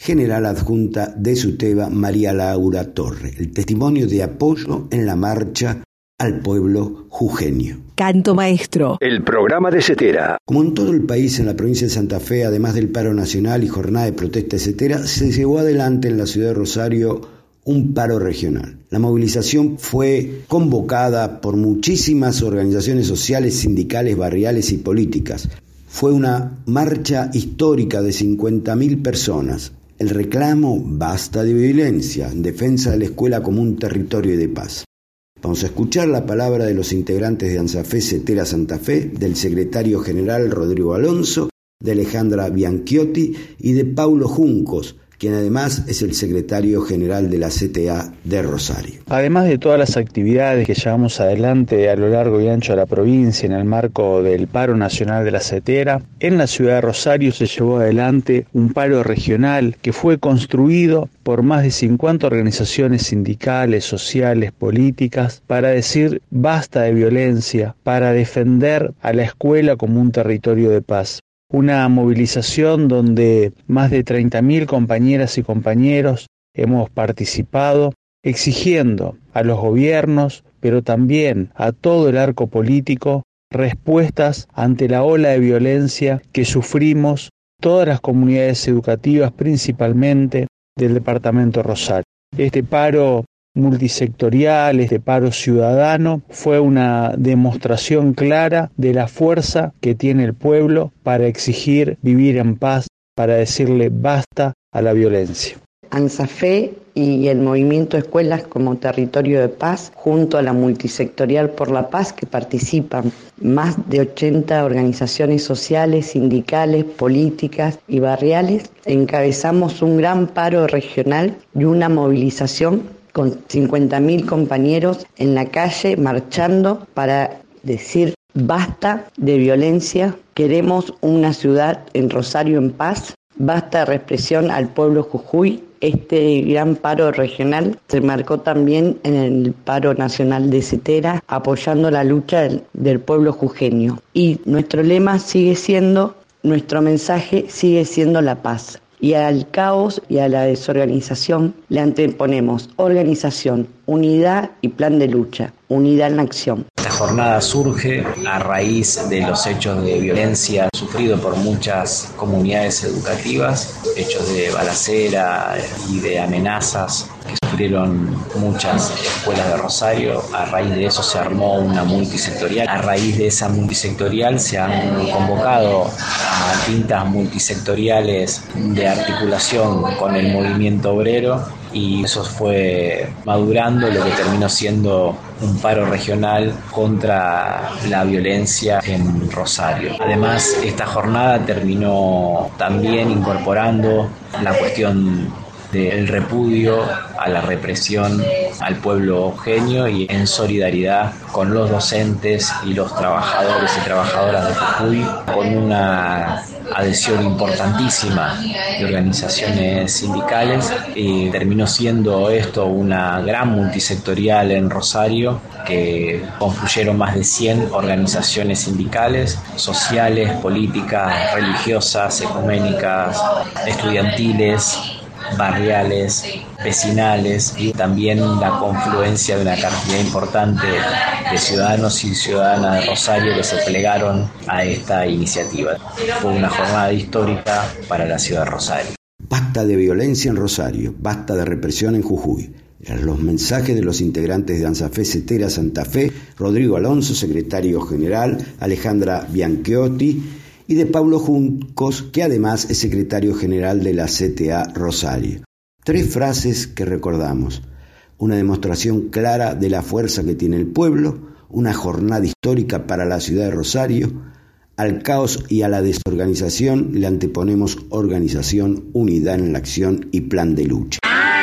general adjunta de SUTEBA, María Laura Torre, el testimonio de apoyo en la marcha al pueblo jujeño. Canto Maestro. El programa de Cetera. Como en todo el país, en la provincia de Santa Fe, además del paro nacional y jornada de protesta, etcétera, se llevó adelante en la ciudad de Rosario un paro regional. La movilización fue convocada por muchísimas organizaciones sociales, sindicales, barriales y políticas. Fue una marcha histórica de cincuenta mil personas. El reclamo, basta de violencia, en defensa de la escuela como un territorio de paz. Vamos a escuchar la palabra de los integrantes de ANSAFE Cetera Santa Fe, del secretario general Rodrigo Alonso, de Alejandra Bianchiotti y de Paulo Juncos, quien además es el secretario general de la C T A de Rosario. Además de todas las actividades que llevamos adelante a lo largo y ancho de la provincia en el marco del paro nacional de la Cetera, en la ciudad de Rosario se llevó adelante un paro regional que fue construido por más de cincuenta organizaciones sindicales, sociales, políticas, para decir basta de violencia, para defender a la escuela como un territorio de paz. Una movilización donde más de treinta mil compañeras y compañeros hemos participado, exigiendo a los gobiernos, pero también a todo el arco político, respuestas ante la ola de violencia que sufrimos todas las comunidades educativas, principalmente del departamento Rosario. Este paro multisectorial, este paro ciudadano, fue una demostración clara de la fuerza que tiene el pueblo para exigir vivir en paz, para decirle basta a la violencia. ANSAFE y el movimiento Escuelas como Territorio de Paz, junto a la Multisectorial por la Paz, que participan más de ochenta organizaciones sociales, sindicales, políticas y barriales, encabezamos un gran paro regional y una movilización con cincuenta mil compañeros en la calle marchando para decir basta de violencia, queremos una ciudad en Rosario en paz, basta de represión al pueblo Jujuy. Este gran paro regional se marcó también en el paro nacional de Cetera, apoyando la lucha del, del pueblo jujeño. Y nuestro lema sigue siendo, nuestro mensaje sigue siendo la paz. Y al caos y a la desorganización le anteponemos organización, unidad y plan de lucha, unidad en acción. Esta jornada surge a raíz de los hechos de violencia sufridos por muchas comunidades educativas, hechos de balacera y de amenazas que sufrieron muchas escuelas de Rosario. A raíz de eso se armó una multisectorial. A raíz de esa multisectorial se han convocado a tintas multisectoriales de articulación con el movimiento obrero, y eso fue madurando lo que terminó siendo un paro regional contra la violencia en Rosario. Además, esta jornada terminó también incorporando la cuestión del repudio a la represión al pueblo jujeño y en solidaridad con los docentes y los trabajadores y trabajadoras de Jujuy, con una adhesión importantísima de organizaciones sindicales, y terminó siendo esto una gran multisectorial en Rosario que confluyeron más de cien organizaciones sindicales, sociales, políticas, religiosas, ecuménicas, estudiantiles, barriales, vecinales, y también la confluencia de una cantidad importante de ciudadanos y ciudadanas de Rosario que se plegaron a esta iniciativa. Fue una jornada histórica para la ciudad de Rosario. Basta de violencia en Rosario, basta de represión en Jujuy. Eran los mensajes de los integrantes de ANSAFE Cetera Santa Fe, Rodrigo Alonso, secretario general, Alejandra Bianchiotti, y de Paulo Juncos, que además es secretario general de la C T A Rosario. Tres frases que recordamos: una demostración clara de la fuerza que tiene el pueblo, una jornada histórica para la ciudad de Rosario, al caos y a la desorganización le anteponemos organización, unidad en la acción y plan de lucha.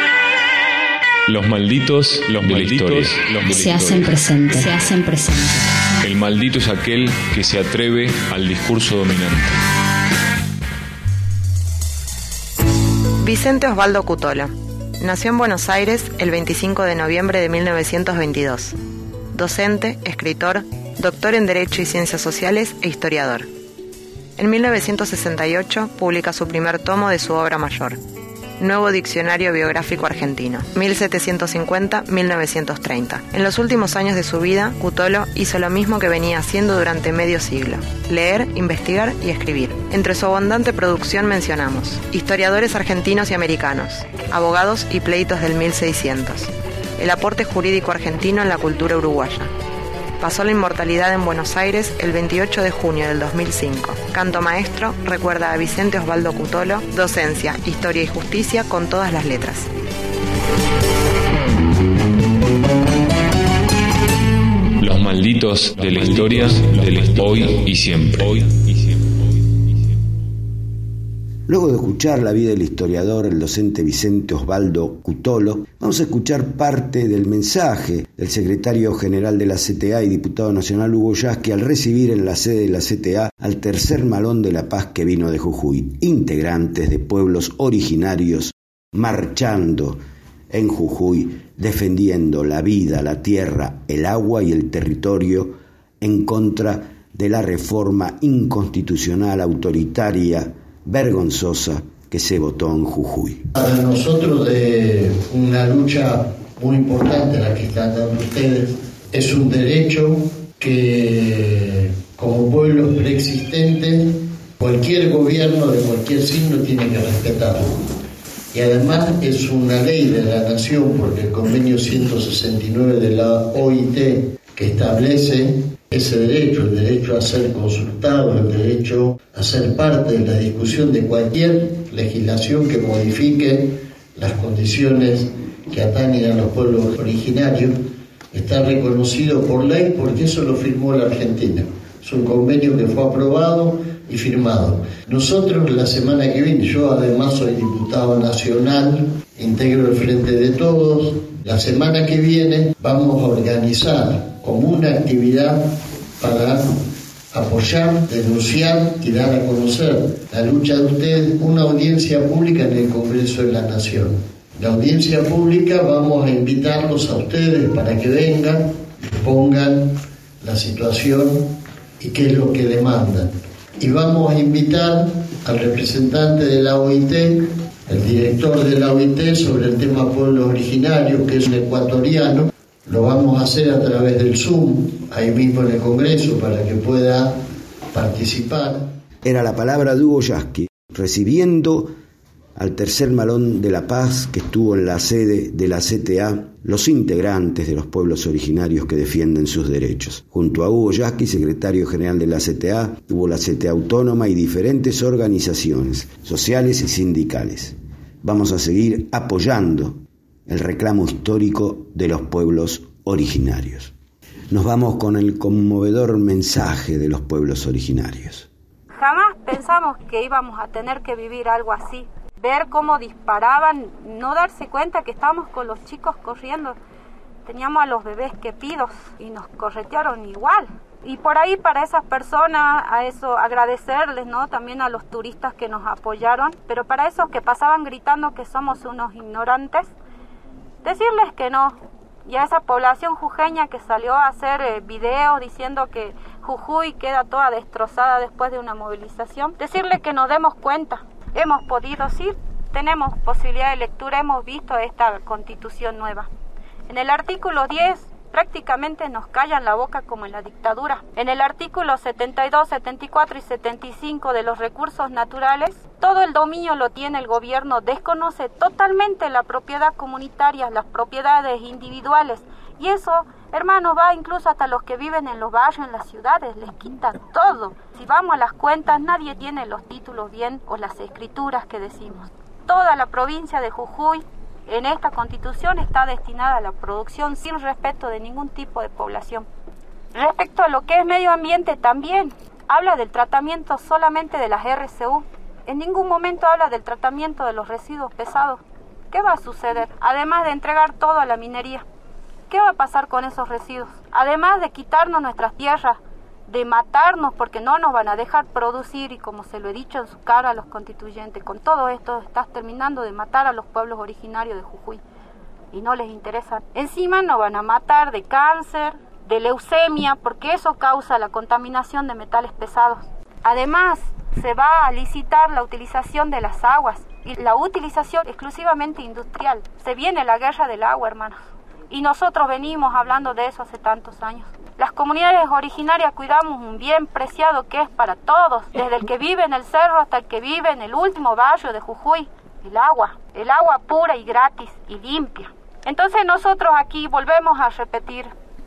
Los malditos, los de malditos, la historia. Los se hacen presentes, se hacen presentes. El maldito es aquel que se atreve al discurso dominante. Vicente Osvaldo Cutola nació en Buenos Aires el veinticinco de noviembre de mil novecientos veintidós. Docente, escritor, doctor en Derecho y Ciencias Sociales e historiador. En mil novecientos sesenta y ocho publica su primer tomo de su obra mayor, Nuevo Diccionario Biográfico Argentino, mil setecientos cincuenta a mil novecientos treinta. En los últimos años de su vida, Cutolo hizo lo mismo que venía haciendo durante medio siglo: leer, investigar y escribir. Entre su abundante producción mencionamos historiadores argentinos y americanos, abogados y pleitos del mil seiscientos, el aporte jurídico argentino en la cultura uruguaya. Pasó la inmortalidad en Buenos Aires el veintiocho de junio del dos mil cinco. Canto maestro recuerda a Vicente Osvaldo Cutolo, docencia, historia y justicia con todas las letras. Los malditos de la historia, del hoy y siempre. Hoy y siempre. Luego de escuchar la vida del historiador, el docente Vicente Osvaldo Cutolo, vamos a escuchar parte del mensaje del secretario general de la C T A y diputado nacional Hugo Yasky al recibir en la sede de la C T A al tercer Malón de la Paz que vino de Jujuy, integrantes de pueblos originarios marchando en Jujuy, defendiendo la vida, la tierra, el agua y el territorio en contra de la reforma inconstitucional, autoritaria, vergonzosa que se votó en Jujuy. Para nosotros de una lucha muy importante la que están dando ustedes, es un derecho que como pueblos preexistentes cualquier gobierno de cualquier signo tiene que respetar. Y además es una ley de la nación, porque el convenio ciento sesenta y nueve de la O I T que establece ese derecho, el derecho a ser consultado, el derecho a ser parte de la discusión de cualquier legislación que modifique las condiciones que atañen a los pueblos originarios, está reconocido por ley porque eso lo firmó la Argentina. Es un convenio que fue aprobado y firmado. Nosotros la semana que viene, yo además soy diputado nacional, integro el Frente de Todos, la semana que viene vamos a organizar como una actividad para apoyar, denunciar y dar a conocer la lucha de ustedes, una audiencia pública en el Congreso de la Nación. La audiencia pública vamos a invitarlos a ustedes para que vengan, pongan la situación y qué es lo que demandan. Y vamos a invitar al representante de la O I T, el director de la O I T sobre el tema pueblos originarios, que es un ecuatoriano. Lo vamos a hacer a través del Zoom, ahí mismo en el Congreso, para que pueda participar. Era la palabra de Hugo Yasky, recibiendo al tercer Malón de la Paz que estuvo en la sede de la C T A, los integrantes de los pueblos originarios que defienden sus derechos. Junto a Hugo Yasky, secretario general de la C T A, tuvo la C T A Autónoma y diferentes organizaciones sociales y sindicales. Vamos a seguir apoyando el reclamo histórico de los pueblos originarios. Nos vamos con el conmovedor mensaje de los pueblos originarios. Jamás pensamos que íbamos a tener que vivir algo así. Ver cómo disparaban, no darse cuenta que estábamos con los chicos corriendo. Teníamos a los bebés quepidos y nos corretearon igual. Y por ahí para esas personas, a eso agradecerles, ¿no? También a los turistas que nos apoyaron. Pero para esos que pasaban gritando que somos unos ignorantes, decirles que no. Y a esa población jujeña que salió a hacer eh, videos diciendo que Jujuy queda toda destrozada después de una movilización, decirles que nos demos cuenta. Hemos podido, sí, tenemos posibilidad de lectura, hemos visto esta constitución nueva. En el artículo diez prácticamente nos callan la boca como en la dictadura. En el artículo setenta y dos, setenta y cuatro y setenta y cinco de los recursos naturales, todo el dominio lo tiene el gobierno, desconoce totalmente la propiedad comunitaria, las propiedades individuales. Y eso, hermanos, va incluso hasta los que viven en los barrios, en las ciudades, les quitan todo. Si vamos a las cuentas, nadie tiene los títulos bien o las escrituras que decimos. Toda la provincia de Jujuy en esta constitución está destinada a la producción sin respeto de ningún tipo de población. Respecto a lo que es medio ambiente también, habla del tratamiento solamente de las R C U. En ningún momento habla del tratamiento de los residuos pesados. ¿Qué va a suceder? Además de entregar todo a la minería, ¿qué va a pasar con esos residuos? Además de quitarnos nuestras tierras, de matarnos porque no nos van a dejar producir, y como se lo he dicho en su cara a los constituyentes, con todo esto estás terminando de matar a los pueblos originarios de Jujuy y no les interesa. Encima nos van a matar de cáncer, de leucemia, porque eso causa la contaminación de metales pesados. Además, se va a licitar la utilización de las aguas y la utilización exclusivamente industrial. Se viene la guerra del agua, hermanos. Y nosotros venimos hablando de eso hace tantos años. Las comunidades originarias cuidamos un bien preciado que es para todos, desde el que vive en el cerro hasta el que vive en el último barrio de Jujuy, el agua, el agua pura y gratis y limpia. Entonces nosotros aquí volvemos a repetir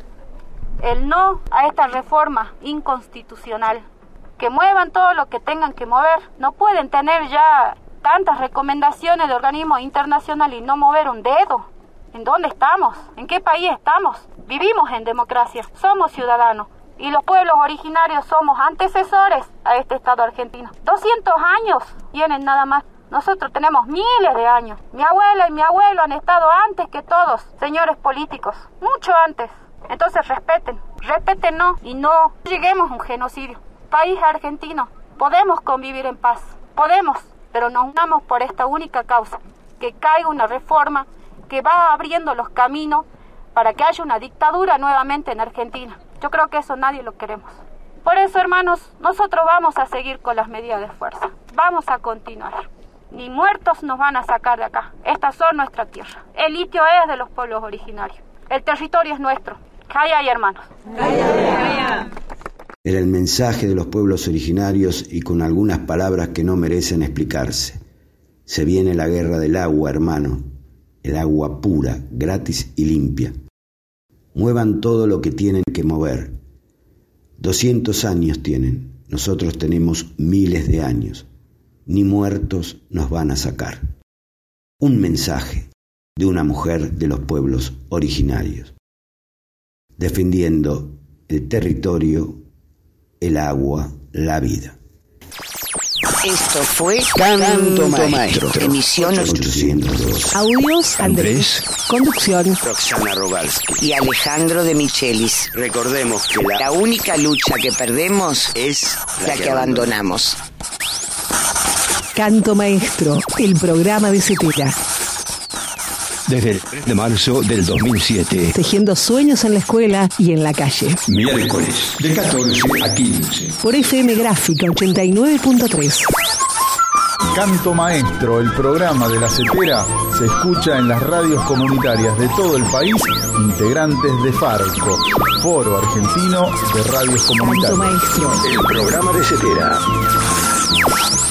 el no a esta reforma inconstitucional, que muevan todo lo que tengan que mover. No pueden tener ya tantas recomendaciones de organismos internacionales y no mover un dedo. ¿En dónde estamos? ¿En qué país estamos? Vivimos en democracia, somos ciudadanos y los pueblos originarios somos antecesores a este Estado argentino. doscientos años tienen nada más. Nosotros tenemos miles de años. Mi abuela y mi abuelo han estado antes que todos, señores políticos, mucho antes. Entonces respeten, respétenos y no lleguemos a un genocidio. País argentino, podemos convivir en paz, podemos, pero nos unamos por esta única causa, que caiga una reforma que va abriendo los caminos para que haya una dictadura nuevamente en Argentina. Yo creo que eso nadie lo queremos. Por eso, hermanos, nosotros vamos a seguir con las medidas de fuerza. Vamos a continuar. Ni muertos nos van a sacar de acá. Estas son nuestra tierra. El litio es de los pueblos originarios. El territorio es nuestro. Calla, hermanos. Calla. Era el mensaje de los pueblos originarios y con algunas palabras que no merecen explicarse. Se viene la guerra del agua, hermano. El agua pura, gratis y limpia. Muevan todo lo que tienen que mover. Doscientos años tienen, nosotros tenemos miles de años. Ni muertos nos van a sacar. Un mensaje de una mujer de los pueblos originarios, defendiendo el territorio, el agua, la vida. Esto fue Canto Maestro, emisión ochocientos dos. Audios Andrés, conducción Roxana Rogalski y Alejandro de Michelis. Recordemos que la, la única lucha que perdemos es la, la que, que abandonamos. Canto Maestro, el programa de Cetera. Desde el tres de marzo del dos mil siete. Tejiendo sueños en la escuela y en la calle. Miércoles, de catorce a quince. Por F M Gráfica ochenta y nueve punto tres. Canto Maestro, el programa de la Cetera, se escucha en las radios comunitarias de todo el país, integrantes de Farco, Foro Argentino de Radios Comunitarias. Canto Maestro, el programa de Cetera.